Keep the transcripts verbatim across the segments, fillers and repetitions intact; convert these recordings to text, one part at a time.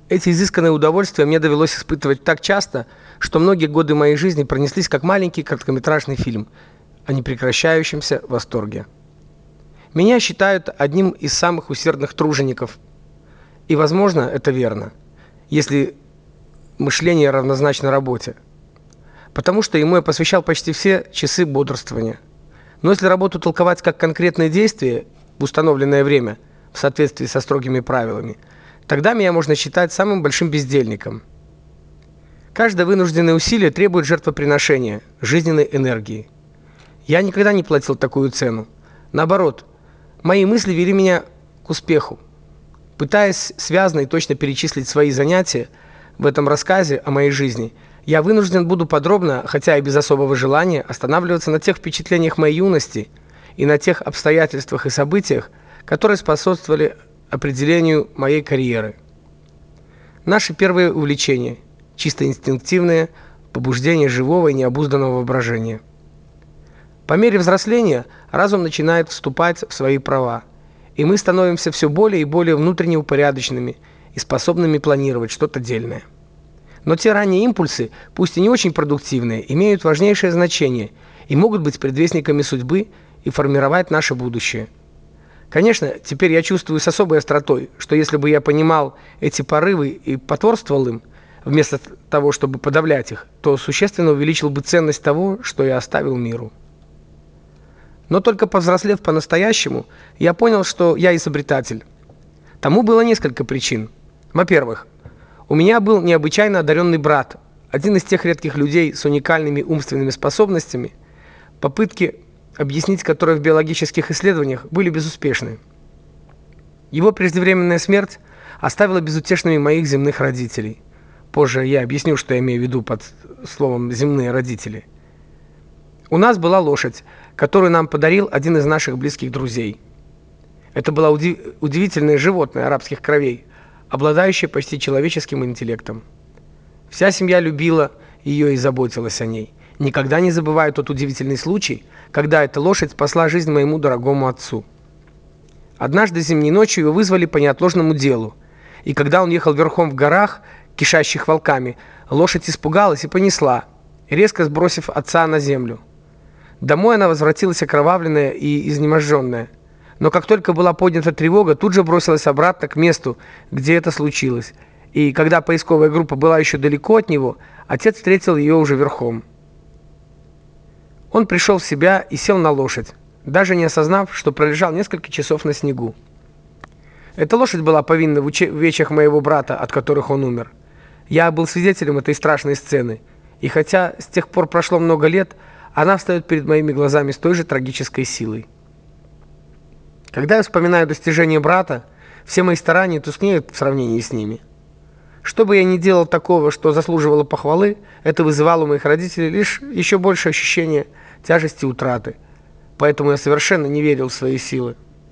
Эти изысканные удовольствия мне довелось испытывать так часто, что многие годы моей жизни пронеслись как маленький короткометражный фильм о непрекращающемся восторге. Меня считают одним из самых усердных тружеников. И, возможно, это верно, если мышление равнозначно работе. Потому что ему я посвящал почти все часы бодрствования. Но если работу толковать как конкретные действия в установленное время, в соответствии со строгими правилами, тогда меня можно считать самым большим бездельником. Каждое вынужденное усилие требует жертвоприношения, жизненной энергии. Я никогда не платил такую цену. Наоборот, мои мысли вели меня к успеху. Пытаясь связно и точно перечислить свои занятия в этом рассказе о моей жизни, я вынужден буду подробно, хотя и без особого желания, останавливаться на тех впечатлениях моей юности и на тех обстоятельствах и событиях, которые способствовали определению моей карьеры. Наши первые увлечения, чисто инстинктивные, побуждение живого и необузданного воображения. По мере взросления разум начинает вступать в свои права, и мы становимся все более и более внутренне упорядоченными и способными планировать что-то дельное. Но те ранние импульсы, пусть и не очень продуктивные, имеют важнейшее значение и могут быть предвестниками судьбы и формировать наше будущее. Конечно, теперь я чувствую с особой остротой, что если бы я понимал эти порывы и потворствовал им, вместо того, чтобы подавлять их, то существенно увеличил бы ценность того, что я оставил миру. Но только повзрослев по-настоящему, я понял, что я изобретатель. Тому было несколько причин. Во-первых, у меня был необычайно одаренный брат, один из тех редких людей с уникальными умственными способностями, попытки объяснить которые в биологических исследованиях были безуспешны. Его преждевременная смерть оставила безутешными моих земных родителей. Позже я объясню, что я имею в виду под словом «земные родители». У нас была лошадь, которую нам подарил один из наших близких друзей. Это было удив... удивительное животное арабских кровей, обладающее почти человеческим интеллектом. Вся семья любила ее и заботилась о ней. Никогда не забываю тот удивительный случай, когда эта лошадь спасла жизнь моему дорогому отцу. Однажды зимней ночью его вызвали по неотложному делу, и когда он ехал верхом в горах, кишащих волками, лошадь испугалась и понесла, резко сбросив отца на землю. Домой она возвратилась окровавленная и изнеможенная, но как только была поднята тревога, тут же бросилась обратно к месту, где это случилось, и когда поисковая группа была еще далеко от него, отец встретил ее уже верхом. Он пришел в себя и сел на лошадь, даже не осознав, что пролежал несколько часов на снегу. Эта лошадь была повинна в увечьях моего брата, от которых он умер. Я был свидетелем этой страшной сцены, и хотя с тех пор прошло много лет, она встает перед моими глазами с той же трагической силой. Когда я вспоминаю достижения брата, все мои старания тускнеют в сравнении с ними. Что бы я ни делал такого, что заслуживало похвалы, это вызывало у моих родителей лишь еще большее ощущение тяжести утраты. Поэтому я совершенно не верил в свои силы.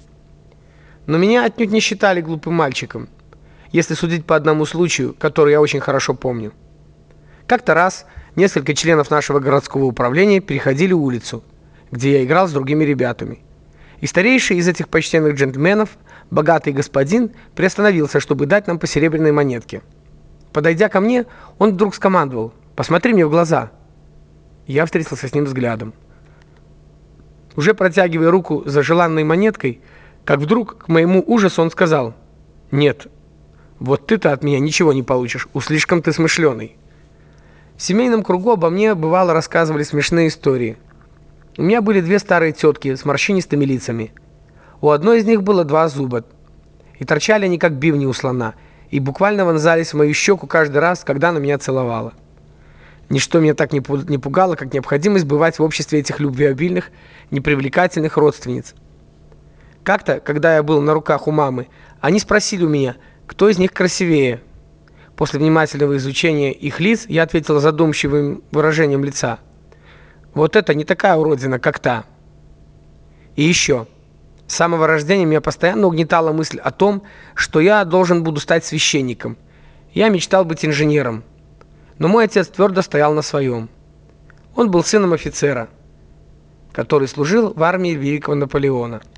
Но меня отнюдь не считали глупым мальчиком, если судить по одному случаю, который я очень хорошо помню. Как-то раз несколько членов нашего городского управления переходили улицу, где я играл с другими ребятами. И старейший из этих почтенных джентльменов, богатый господин, приостановился, чтобы дать нам по серебряной монетке. Подойдя ко мне, он вдруг скомандовал: «Посмотри мне в глаза». Я встретился с ним взглядом. Уже протягивая руку за желанной монеткой, как вдруг, к моему ужасу, он сказал: «Нет, вот ты-то от меня ничего не получишь, уж слишком ты смышленый». В семейном кругу обо мне бывало рассказывали смешные истории. У меня были две старые тетки с морщинистыми лицами. У одной из них было два зуба, и торчали они как бивни у слона, и буквально вонзались в мою щеку каждый раз, когда она меня целовала. Ничто меня так не пугало, как необходимость бывать в обществе этих любвеобильных, непривлекательных родственниц. Как-то, когда я был на руках у мамы, они спросили у меня, кто из них красивее. После внимательного изучения их лиц я ответил задумчивым выражением лица: «Вот это не такая уродина, как та». И еще. С самого рождения меня постоянно угнетала мысль о том, что я должен буду стать священником. Я мечтал быть инженером. Но мой отец твердо стоял на своем. Он был сыном офицера, который служил в армии Великого Наполеона.